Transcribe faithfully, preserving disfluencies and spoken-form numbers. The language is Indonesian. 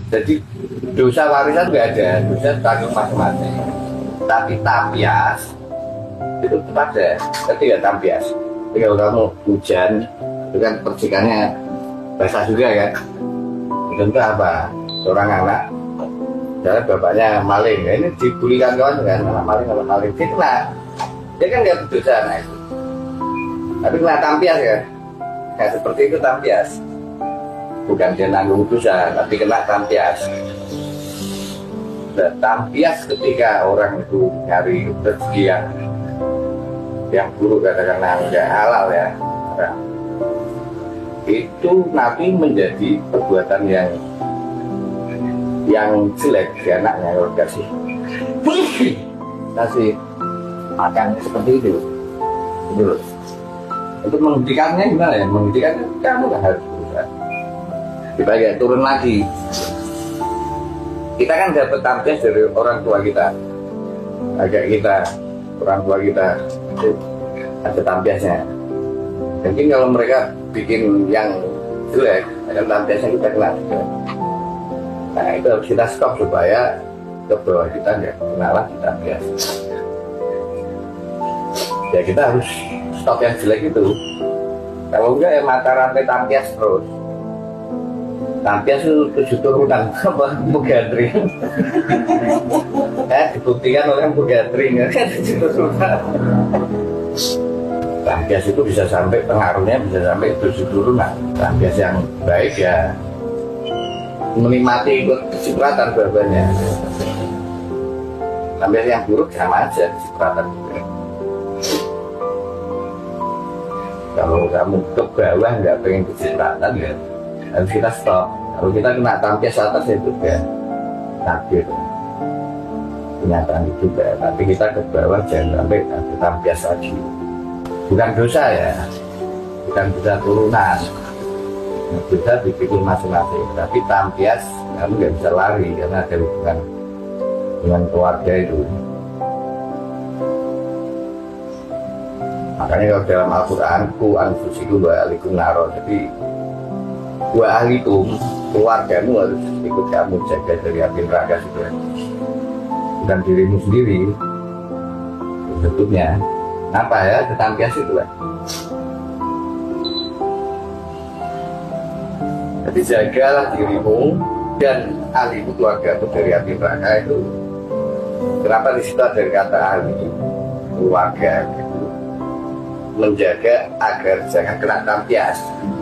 Jadi dosa warisan nggak ada, dosa tanggung masing-masing. Tapi tampias itu tetap ada. Ketika tampias, ketika kamu hujan, itu kan percikannya basah juga kan. Tentu apa? Seorang anak, misalnya bapaknya maling, ya ini dibulikan kawan kan, anak maling, anak maling, dia kena, dia kan nggak berdosa anak itu. Tapi kena tampias ya, kayak seperti itu tampias. Bukan dia nanggung dosa, tapi kena tampias. Nah, tampias ketika orang itu nyari rezeki yang yang buruk, katakanlah nggak halal ya, nah, itu Nabi menjadi perbuatan yang yang jelek di anaknya kalau kasih kasih makan seperti itu. Betul. Untuk menghentikannya gimana ya? Menghentikannya kamu nggak harus berusaha. Kita ya turun lagi. Kita kan dapat tampias dari orang tua kita, agak kita, orang tua kita itu ada tampiasnya. Mungkin kalau mereka bikin yang jelek, ada tampiasnya kita kena. Nah itu harus kita stop supaya ke bawah kita nggak kena lagi tampias. Ya kita harus stop yang jelek itu. Kalau enggak ya mata rantai tampias terus. Tampias itu tujuh turunan apa Bugadring. Eh dibuktikan oleh Bugadring kan tujuh turunan. Tampias itu bisa sampai pengaruhnya bisa sampai tujuh turunan. Tampias yang baik ya menikmati ikut kecipratan babanya. Tampias yang buruk sama aja kecipratan juga. Kalau kamu ke bawah nggak pengen kecipratan ya harus kita stop. Kalau kita kena tampias atas itu ya takdir kenyataan itu juga. Tapi kita ke bawah jangan sampai ada tampias lagi. Bukan dosa ya, bukan dosa turunan. Dosa dipikir masing-masing. Tapi tampias kamu nggak bisa lari karena ada hubungan dengan keluarga itu. Makanya kalau dalam Al-Quran ku anfusiku wa alikum naro, jadi wa alikum keluargamu harus ikut kamu jaga dari api neraka juga, bukan dirimu sendiri. Bentuknya apa ya, ketampias itu lah. Jadi jagalah dirimu dan ahlimu, keluargamu dari api neraka itu. Kenapa di situ ada kata ahli keluarga? Menjaga agar jangan kena tampias.